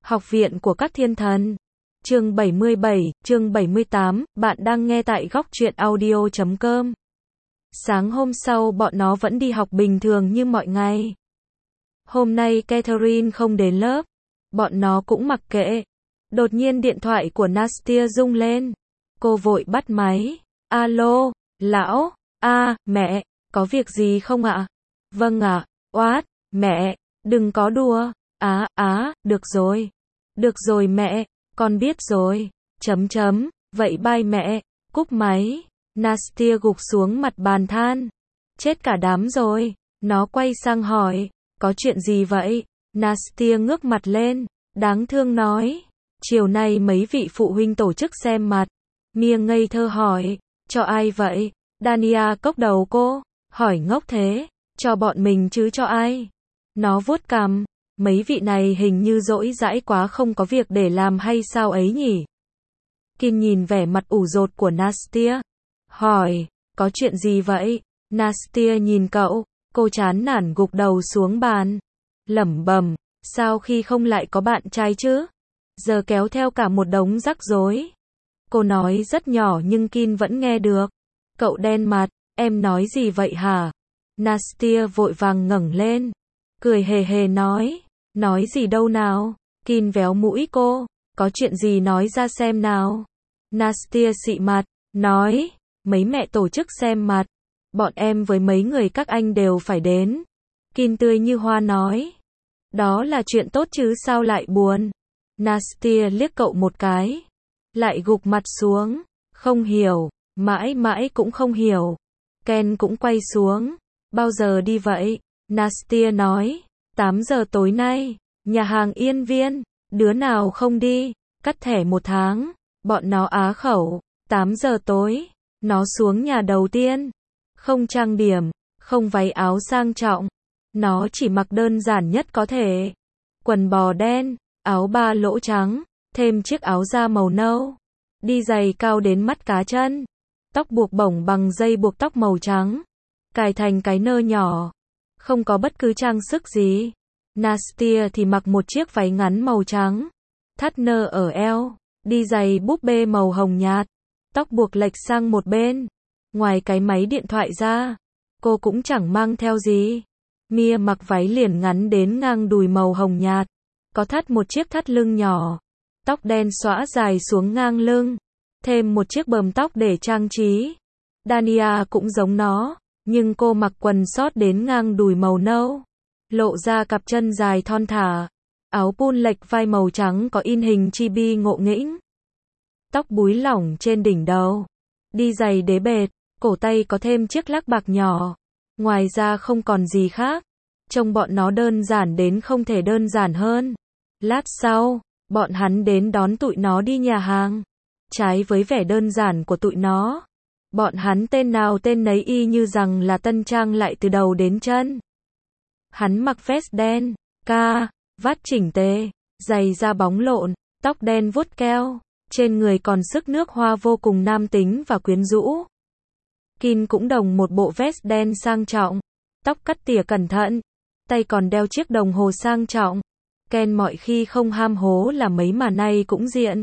Học viện của các thiên thần. Chương 77, chương 78, bạn đang nghe tại góc truyện audio.com. Sáng hôm sau bọn nó vẫn đi học bình thường như mọi ngày. Hôm nay Catherine không đến lớp. Bọn nó cũng mặc kệ. Đột nhiên điện thoại của Nastia rung lên. Cô vội bắt máy. Alo, lão, mẹ, có việc gì không ạ? Vâng ạ, oát, mẹ, đừng có đùa. Được rồi. Được rồi mẹ, con biết rồi. Vậy bye mẹ, cúp máy. Nastia gục xuống mặt bàn than. Chết cả đám rồi. Nó quay sang hỏi, có chuyện gì vậy? Nastia ngước mặt lên, đáng thương nói. Chiều nay mấy vị phụ huynh tổ chức xem mặt. Mia ngây thơ hỏi, cho ai vậy? Dania cốc đầu cô, hỏi ngốc thế, cho bọn mình chứ cho ai? Nó vuốt cằm, mấy vị này hình như rỗi rãi quá không có việc để làm hay sao ấy nhỉ? Kim nhìn vẻ mặt ủ rột của Nastia, hỏi, có chuyện gì vậy? Nastia nhìn cậu, cô chán nản gục đầu xuống bàn, lẩm bẩm, sao khi không lại có bạn trai chứ? Giờ kéo theo cả một đống rắc rối. Cô nói rất nhỏ nhưng Kim vẫn nghe được. Cậu đen mặt, em nói gì vậy hả? Nastia vội vàng ngẩng lên, cười hề hề nói gì đâu nào? Kim véo mũi cô, có chuyện gì nói ra xem nào? Nastia xị mặt, nói, mấy mẹ tổ chức xem mặt, bọn em với mấy người các anh đều phải đến. Kim tươi như hoa nói, đó là chuyện tốt chứ sao lại buồn? Nastia liếc cậu một cái, lại gục mặt xuống, không hiểu, mãi mãi cũng không hiểu. Ken cũng quay xuống, bao giờ đi vậy? Nastia nói, 8 giờ tối nay, nhà hàng Yên Viên, đứa nào không đi, cắt thẻ 1 tháng, bọn nó á khẩu, 8 giờ tối, nó xuống nhà đầu tiên, không trang điểm, không váy áo sang trọng, nó chỉ mặc đơn giản nhất có thể, quần bò đen, áo ba lỗ trắng, thêm chiếc áo da màu nâu, đi giày cao đến mắt cá chân, tóc buộc bổng bằng dây buộc tóc màu trắng, cài thành cái nơ nhỏ, không có bất cứ trang sức gì. Nastia thì mặc một chiếc váy ngắn màu trắng, thắt nơ ở eo, đi giày búp bê màu hồng nhạt, tóc buộc lệch sang một bên. Ngoài cái máy điện thoại ra, cô cũng chẳng mang theo gì. Mia mặc váy liền ngắn đến ngang đùi màu hồng nhạt, có thắt một chiếc thắt lưng nhỏ, tóc đen xõa dài xuống ngang lưng, thêm một chiếc bờm tóc để trang trí. Dania cũng giống nó, nhưng cô mặc quần short đến ngang đùi màu nâu, lộ ra cặp chân dài thon thả, áo pun lệch vai màu trắng có in hình chibi ngộ nghĩnh, tóc búi lỏng trên đỉnh đầu, đi giày đế bệt, cổ tay có thêm chiếc lắc bạc nhỏ. Ngoài ra không còn gì khác. Trông bọn nó đơn giản đến không thể đơn giản hơn. Lát sau, bọn hắn đến đón tụi nó đi nhà hàng. Trái với vẻ đơn giản của tụi nó, bọn hắn tên nào tên nấy y như rằng là tân trang lại từ đầu đến chân. Hắn mặc vest đen, vắt chỉnh tề, giày da bóng lộn, tóc đen vuốt keo, trên người còn sức nước hoa vô cùng nam tính và quyến rũ. Kim cũng đồng một bộ vest đen sang trọng, tóc cắt tỉa cẩn thận, tay còn đeo chiếc đồng hồ sang trọng. Ken mọi khi không ham hố là mấy mà nay cũng diện.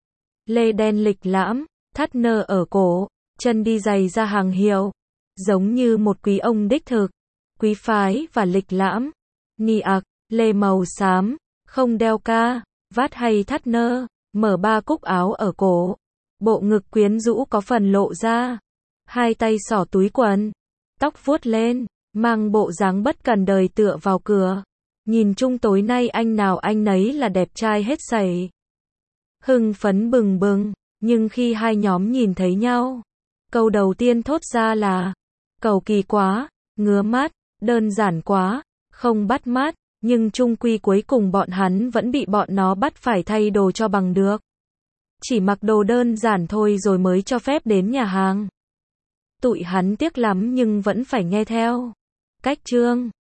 Lê đen lịch lãm, thắt nơ ở cổ, chân đi giày da hàng hiệu, giống như một quý ông đích thực, quý phái và lịch lãm. Ni ặc, lê màu xám, không đeo vát hay thắt nơ, mở 3 cúc áo ở cổ, bộ ngực quyến rũ có phần lộ ra. Hai tay xỏ túi quần, tóc vuốt lên, mang bộ dáng bất cần đời tựa vào cửa. Nhìn chung tối nay anh nào anh nấy là đẹp trai hết sảy. Hưng phấn bừng bừng, nhưng khi hai nhóm nhìn thấy nhau, câu đầu tiên thốt ra là, cầu kỳ quá, ngứa mắt, đơn giản quá, không bắt mắt, nhưng chung quy cuối cùng bọn hắn vẫn bị bọn nó bắt phải thay đồ cho bằng được. Chỉ mặc đồ đơn giản thôi rồi mới cho phép đến nhà hàng. Tụi hắn tiếc lắm nhưng vẫn phải nghe theo. Cách chương